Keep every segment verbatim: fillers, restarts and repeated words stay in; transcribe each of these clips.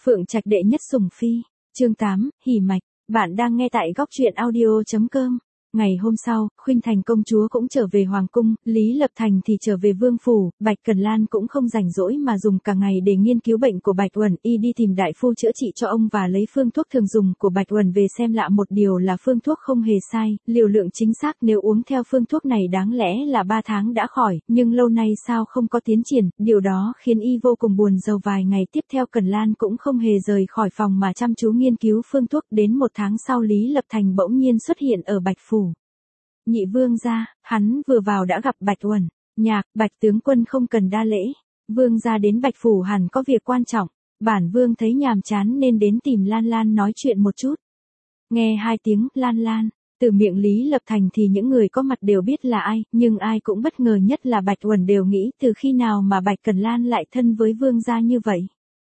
Phượng Trạch đệ nhất sủng phi, chương tám, hỉ mạch, bạn đang nghe tại góc truyện audio chấm com. Ngày hôm sau, Khuynh Thành công chúa cũng trở về Hoàng cung, Lý Lập Thành thì trở về Vương Phủ, Bạch Cần Lan cũng không rảnh rỗi mà dùng cả ngày để nghiên cứu bệnh của Bạch Uẩn, y đi tìm đại phu chữa trị cho ông và lấy phương thuốc thường dùng của Bạch Uẩn về xem lạ một điều là phương thuốc không hề sai, liều lượng chính xác nếu uống theo phương thuốc này đáng lẽ là ba tháng đã khỏi, nhưng lâu nay sao không có tiến triển, điều đó khiến y vô cùng buồn rầu. Vài ngày tiếp theo Cần Lan cũng không hề rời khỏi phòng mà chăm chú nghiên cứu phương thuốc, đến một tháng sau Lý Lập Thành bỗng nhiên xuất hiện ở Bạch Phủ. Nhị vương gia, hắn vừa vào đã gặp Bạch Uẩn. Nhạc, Bạch tướng quân không cần đa lễ. Vương gia đến Bạch Phủ hẳn có việc quan trọng. Bản vương thấy nhàm chán nên đến tìm Lan Lan nói chuyện một chút. Nghe hai tiếng Lan Lan, từ miệng Lý Lập Thành thì những người có mặt đều biết là ai, nhưng ai cũng bất ngờ nhất là Bạch Uẩn đều nghĩ từ khi nào mà Bạch Cần Lan lại thân với vương gia như vậy.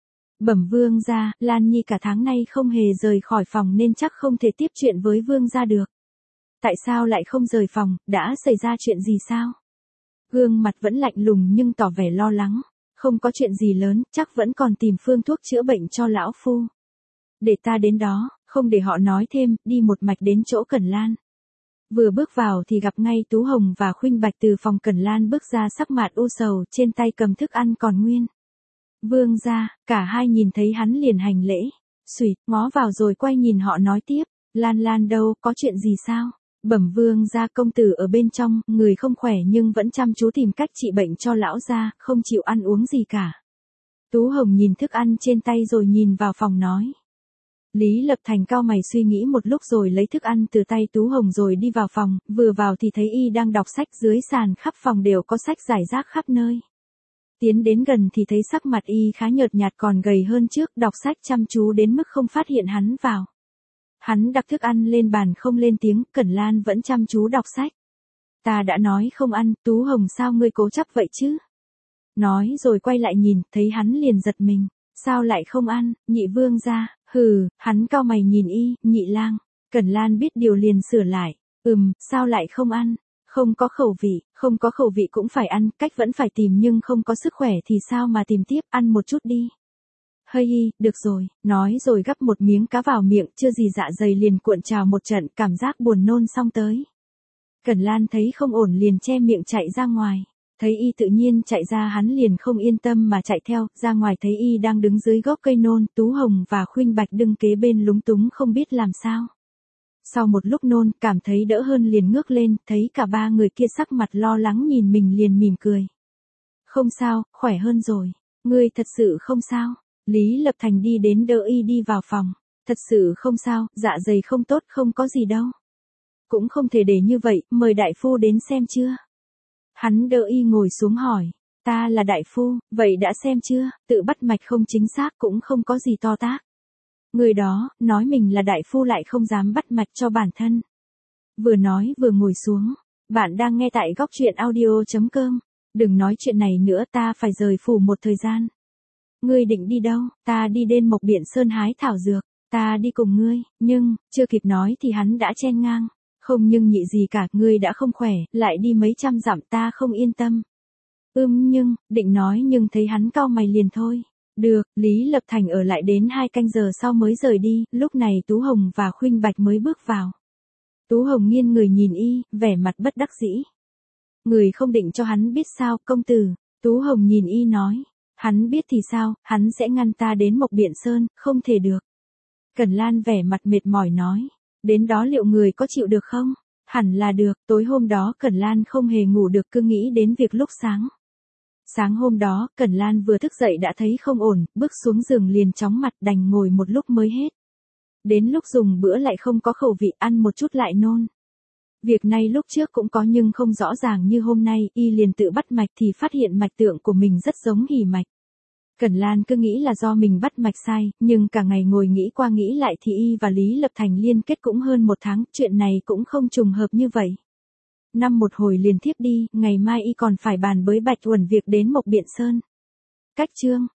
Bẩm vương gia, Lan Nhi cả tháng nay không hề rời khỏi phòng nên chắc không thể tiếp chuyện với vương gia được. Tại sao lại không rời phòng, đã xảy ra chuyện gì sao? Gương mặt vẫn lạnh lùng nhưng tỏ vẻ lo lắng. Không có chuyện gì lớn, chắc vẫn còn tìm phương thuốc chữa bệnh cho lão phu. Để ta đến đó, không để họ nói thêm, đi một mạch đến chỗ Cần Lan. Vừa bước vào thì gặp ngay Tú Hồng và Khuynh Bạch từ phòng Cần Lan bước ra, sắc mặt u sầu, trên tay cầm thức ăn còn nguyên. Vương gia, cả hai nhìn thấy hắn liền hành lễ. Xùyt, ngó vào rồi quay nhìn họ nói tiếp. Lan Lan đâu, có chuyện gì sao? Bẩm vương gia, công tử ở bên trong, người không khỏe nhưng vẫn chăm chú tìm cách trị bệnh cho lão gia, không chịu ăn uống gì cả. Tú Hồng nhìn thức ăn trên tay rồi nhìn vào phòng nói. Lý Lập Thành cau mày suy nghĩ một lúc rồi lấy thức ăn từ tay Tú Hồng rồi đi vào phòng, vừa vào thì thấy y đang đọc sách, dưới sàn khắp phòng đều có sách rải rác khắp nơi. Tiến đến gần thì thấy sắc mặt y khá nhợt nhạt còn gầy hơn trước, đọc sách chăm chú đến mức không phát hiện hắn vào. Hắn đặt thức ăn lên bàn không lên tiếng, Cần Lan vẫn chăm chú đọc sách. Ta đã nói không ăn, Tú Hồng sao ngươi cố chấp vậy chứ? Nói rồi quay lại nhìn, thấy hắn liền giật mình. Sao lại không ăn, nhị vương gia? Hừ, hắn cau mày nhìn y, nhị lang. Cần Lan biết điều liền sửa lại. Ừm, sao lại không ăn? Không có khẩu vị, không có khẩu vị cũng phải ăn, cách vẫn phải tìm nhưng không có sức khỏe thì sao mà tìm tiếp, ăn một chút đi. Hơi hi, được rồi, nói rồi gắp một miếng cá vào miệng, chưa gì dạ dày liền cuộn trào một trận, cảm giác buồn nôn xong tới. Cần Lan thấy không ổn liền che miệng chạy ra ngoài, thấy y tự nhiên chạy ra hắn liền không yên tâm mà chạy theo, ra ngoài thấy y đang đứng dưới gốc cây nôn, Tú Hồng và Khuynh Bạch đứng kế bên lúng túng không biết làm sao. Sau một lúc nôn, cảm thấy đỡ hơn liền ngước lên, thấy cả ba người kia sắc mặt lo lắng nhìn mình liền mỉm cười. Không sao, khỏe hơn rồi, ngươi thật sự không sao. Lý Lập Thành đi đến đỡ y đi vào phòng. Thật sự không sao, dạ dày không tốt, không có gì đâu. Cũng không thể để như vậy, mời đại phu đến xem chưa? Hắn đỡ y ngồi xuống hỏi. Ta là đại phu, vậy đã xem chưa? Tự bắt mạch không chính xác cũng không có gì to tát. Người đó, nói mình là đại phu lại không dám bắt mạch cho bản thân. Vừa nói vừa ngồi xuống. Bạn đang nghe tại góc truyện audio chấm com. Đừng nói chuyện này nữa, ta phải rời phủ một thời gian. Ngươi định đi đâu? Ta đi đến Mộc Biện Sơn hái thảo dược. Ta đi cùng ngươi, nhưng, chưa kịp nói thì hắn đã chen ngang. Không nhưng nhị gì cả, ngươi đã không khỏe, lại đi mấy trăm dặm ta không yên tâm. Ưm nhưng, định nói nhưng thấy hắn cau mày liền thôi. Được, Lý Lập Thành ở lại đến hai canh giờ sau mới rời đi, lúc này Tú Hồng và Khuynh Bạch mới bước vào. Tú Hồng nghiêng người nhìn y, vẻ mặt bất đắc dĩ. Người không định cho hắn biết sao, công tử. Tú Hồng nhìn y nói. Hắn biết thì sao, hắn sẽ ngăn ta đến Mộc Biện Sơn, không thể được. Cần Lan vẻ mặt mệt mỏi nói. Đến đó liệu người có chịu được không? Hẳn là được, tối hôm đó Cần Lan không hề ngủ được cứ nghĩ đến việc lúc sáng. Sáng hôm đó, Cần Lan vừa thức dậy đã thấy không ổn, bước xuống giường liền chóng mặt đành ngồi một lúc mới hết. Đến lúc dùng bữa lại không có khẩu vị, ăn một chút lại nôn. Việc này lúc trước cũng có nhưng không rõ ràng như hôm nay, y liền tự bắt mạch thì phát hiện mạch tượng của mình rất giống hỉ mạch. Cần Lan cứ nghĩ là do mình bắt mạch sai, nhưng cả ngày ngồi nghĩ qua nghĩ lại thì y và Lý Lập Thành liên kết cũng hơn một tháng, chuyện này cũng không trùng hợp như vậy. Năm một hồi liền thiếp đi, ngày mai y còn phải bàn với Bạch Uẩn việc đến Mộc Biện Sơn. Cách chương